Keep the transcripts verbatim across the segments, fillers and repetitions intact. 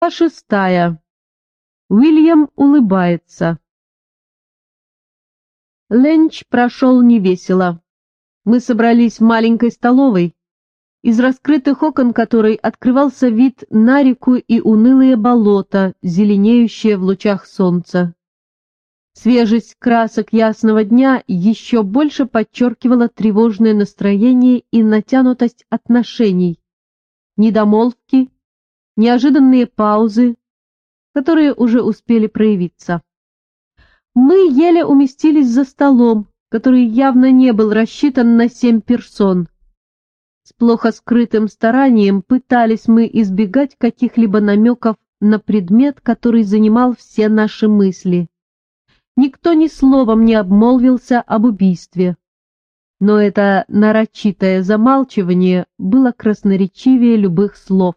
Глава шестая. Уильям улыбается. Ленч прошел невесело. Мы собрались в маленькой столовой, из раскрытых окон которой открывался вид на реку и унылые болота, зеленеющие в лучах солнца. Свежесть красок ясного дня еще больше подчеркивала тревожное настроение и натянутость отношений, недомолвки, неожиданные паузы, которые уже успели проявиться. Мы еле уместились за столом, который явно не был рассчитан на семь персон. С плохо скрытым старанием пытались мы избегать каких-либо намеков на предмет, который занимал все наши мысли. Никто ни словом не обмолвился об убийстве. Но это нарочитое замалчивание было красноречивее любых слов.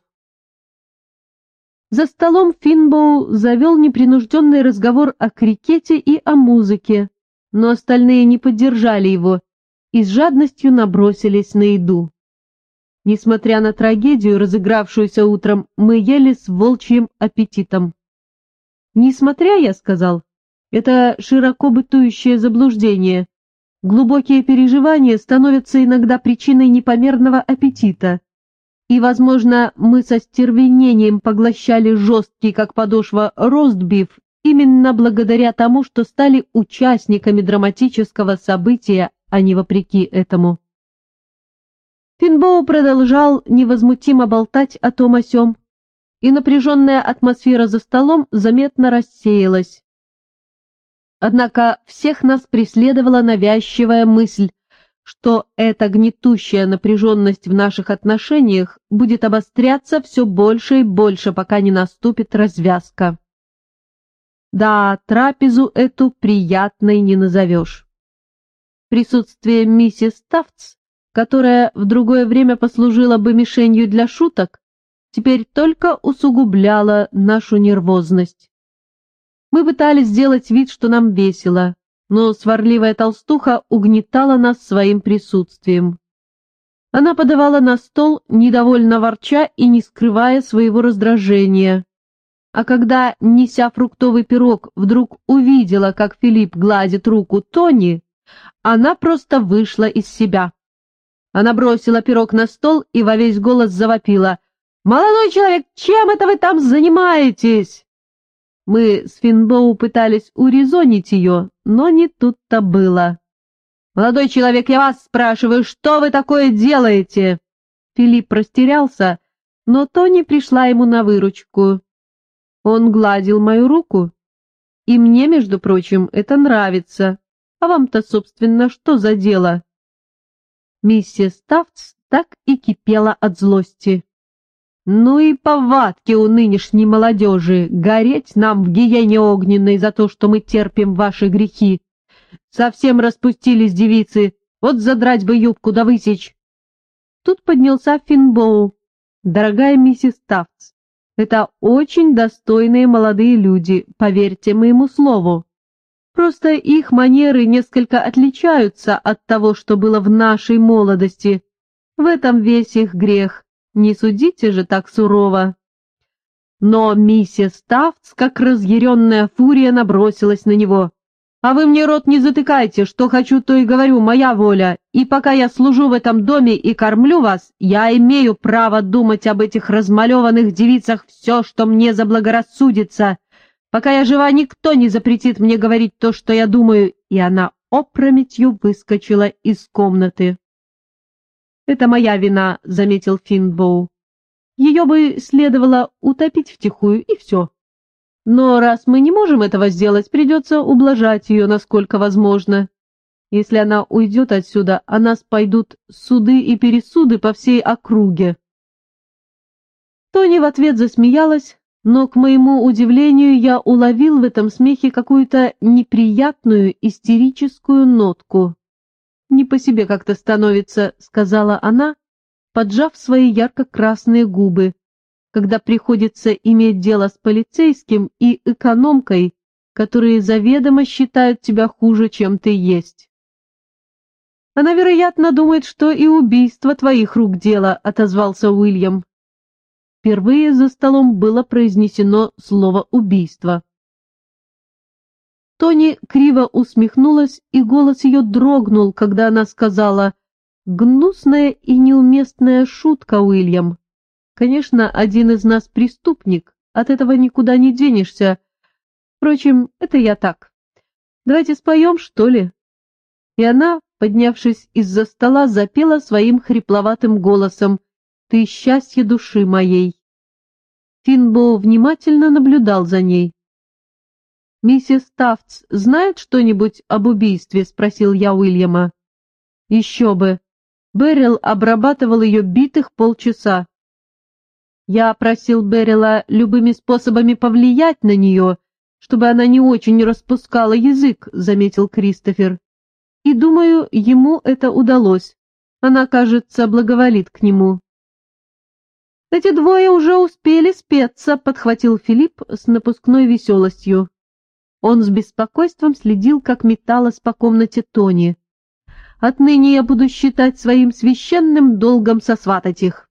За столом Финбоу завел непринужденный разговор о крикете и о музыке, но остальные не поддержали его и с жадностью набросились на еду. Несмотря на трагедию, разыгравшуюся утром, мы ели с волчьим аппетитом. «Несмотря, я сказал, это широко бытующее заблуждение. Глубокие переживания становятся иногда причиной непомерного аппетита. И, возможно, мы со стервенением поглощали жесткий, как подошва, ростбиф именно благодаря тому, что стали участниками драматического события, а не вопреки этому». Финбоу продолжал невозмутимо болтать о том о сём, и напряженная атмосфера за столом заметно рассеялась. Однако всех нас преследовала навязчивая мысль, что эта гнетущая напряженность в наших отношениях будет обостряться все больше и больше, пока не наступит развязка. Да, трапезу эту приятной не назовешь. Присутствие миссис Тафтс, которая в другое время послужила бы мишенью для шуток, теперь только усугубляло нашу нервозность. Мы пытались сделать вид, что нам весело, но сварливая толстуха угнетала нас своим присутствием. Она подавала на стол, недовольно ворча и не скрывая своего раздражения. А когда, неся фруктовый пирог, вдруг увидела, как Филипп гладит руку Тони, она просто вышла из себя. Она бросила пирог на стол и во весь голос завопила: «Молодой человек, чем это вы там занимаетесь?» Мы с Финбоу пытались урезонить ее, но не тут-то было. «Молодой человек, я вас спрашиваю, что вы такое делаете?» Филипп растерялся, но Тони пришла ему на выручку. Он гладил мою руку, и мне, между прочим, это нравится. А вам-то, собственно, что за дело? Миссис Тафтс так и кипела от злости. Ну и повадки у нынешней молодежи, гореть нам в гиене огненной за то, что мы терпим ваши грехи. Совсем распустились девицы, вот задрать бы юбку да высечь. Тут поднялся Финбоу. Дорогая миссис Тафтс, это очень достойные молодые люди, поверьте моему слову. Просто их манеры несколько отличаются от того, что было в нашей молодости. В этом весь их грех. Не судите же так сурово. Но миссис Тафтс, как разъяренная фурия, набросилась на него. «А вы мне рот не затыкайте, что хочу, то и говорю, моя воля, и пока я служу в этом доме и кормлю вас, я имею право думать об этих размалеванных девицах все, что мне заблагорассудится. Пока я жива, никто не запретит мне говорить то, что я думаю», и она опрометью выскочила из комнаты. «Это моя вина», — заметил Финбоу. «Ее бы следовало утопить втихую, и все. Но раз мы не можем этого сделать, придется ублажать ее, насколько возможно. Если она уйдет отсюда, о нас пойдут суды и пересуды по всей округе». Тони в ответ засмеялась, но, к моему удивлению, я уловил в этом смехе какую-то неприятную истерическую нотку. «Не по себе как-то становится», — сказала она, поджав свои ярко-красные губы, «когда приходится иметь дело с полицейским и экономкой, которые заведомо считают тебя хуже, чем ты есть». «Она, вероятно, думает, что и убийство твоих рук дело», — отозвался Уильям. впервые за столом было произнесено слово «убийство». Тони криво усмехнулась, и голос ее дрогнул, когда она сказала: «Гнусная и неуместная шутка, Уильям. Конечно, один из нас преступник, от этого никуда не денешься. Впрочем, это я так. Давайте споем, что ли?» И она, поднявшись из-за стола, запела своим хрипловатым голосом: «Ты счастье души моей». Финбоу внимательно наблюдал за ней. «Миссис Тафтс знает что-нибудь об убийстве?» — спросил я Уильяма. «Еще бы. Беррил обрабатывал ее битых полчаса. Я просил Беррила любыми способами повлиять на нее, чтобы она не очень распускала язык», — заметил Кристофер. «И думаю, ему это удалось. Она, кажется, благоволит к нему». «Эти двое уже успели спеться», — подхватил Филипп с напускной веселостью. Он с беспокойством следил, как металась по комнате Тони. «Отныне я буду считать своим священным долгом сосватать их».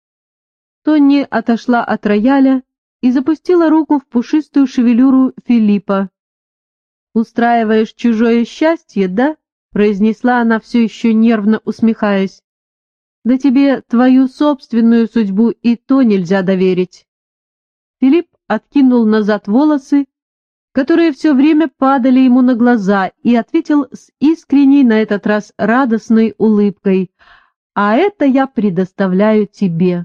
Тони отошла от рояля и запустила руку в пушистую шевелюру Филиппа. «Устраиваешь чужое счастье, да?» — произнесла она, все еще нервно усмехаясь. «Да тебе твою собственную судьбу и то нельзя доверить». Филипп откинул назад волосы, которые все время падали ему на глаза, и ответил с искренней, на этот раз радостной улыбкой: «А это я предоставляю тебе».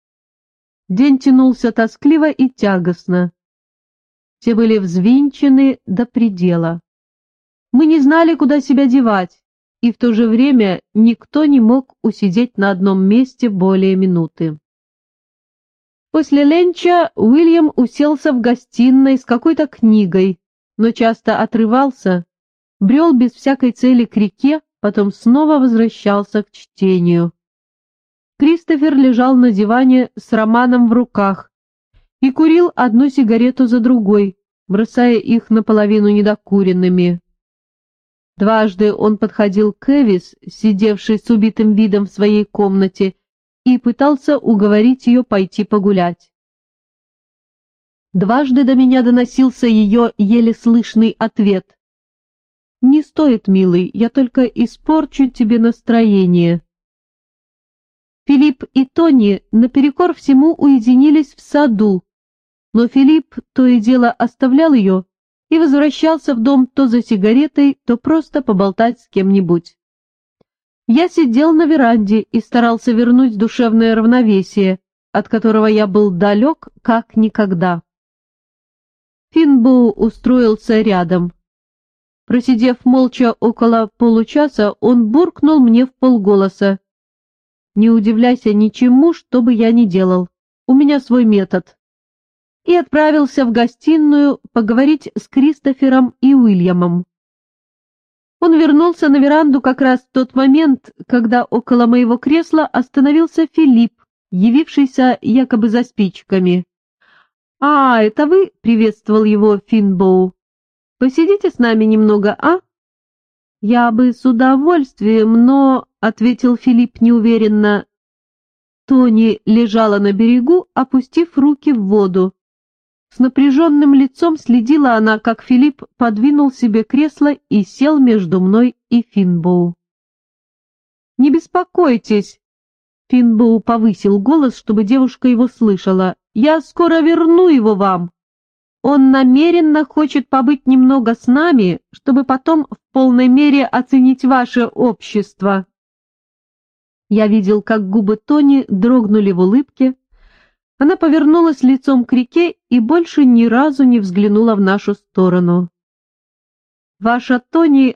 День тянулся тоскливо и тягостно. Все были взвинчены до предела. Мы не знали, куда себя девать, и в то же время никто не мог усидеть на одном месте более минуты. После ленча Уильям уселся в гостиной с какой-то книгой, но часто отрывался, брел без всякой цели к реке, потом снова возвращался к чтению. Кристофер лежал на диване с романом в руках и курил одну сигарету за другой, бросая их наполовину недокуренными. Дважды он подходил к Эвис, сидевшей с убитым видом в своей комнате, и пытался уговорить ее пойти погулять. Дважды до меня доносился ее еле слышный ответ: «Не стоит, милый, я только испорчу тебе настроение». Филипп и Тони наперекор всему уединились в саду, но Филипп то и дело оставлял ее и возвращался в дом то за сигаретой, то просто поболтать с кем-нибудь. Я сидел на веранде и старался вернуть душевное равновесие, от которого я был далек как никогда. Финбоу устроился рядом. Просидев молча около получаса, он буркнул мне вполголоса: «Не удивляйся ничему, что бы я ни делал, у меня свой метод», и отправился в гостиную поговорить с Кристофером и Уильямом. Он вернулся на веранду как раз в тот момент, когда около моего кресла остановился Филипп, явившийся якобы за спичками. «А, это вы?» — приветствовал его Финбоу. «Посидите с нами немного, а?» «Я бы с удовольствием, но...» — ответил Филипп неуверенно. Тони лежала на берегу, опустив руки в воду. С напряженным лицом следила она, как Филипп подвинул себе кресло и сел между мной и Финбоу. «Не беспокойтесь», — Финбоу повысил голос, чтобы девушка его слышала, — «я скоро верну его вам. Он намеренно хочет побыть немного с нами, чтобы потом в полной мере оценить ваше общество». Я видел, как губы Тони дрогнули в улыбке. Она повернулась лицом к реке и больше ни разу не взглянула в нашу сторону. «Ваша Тони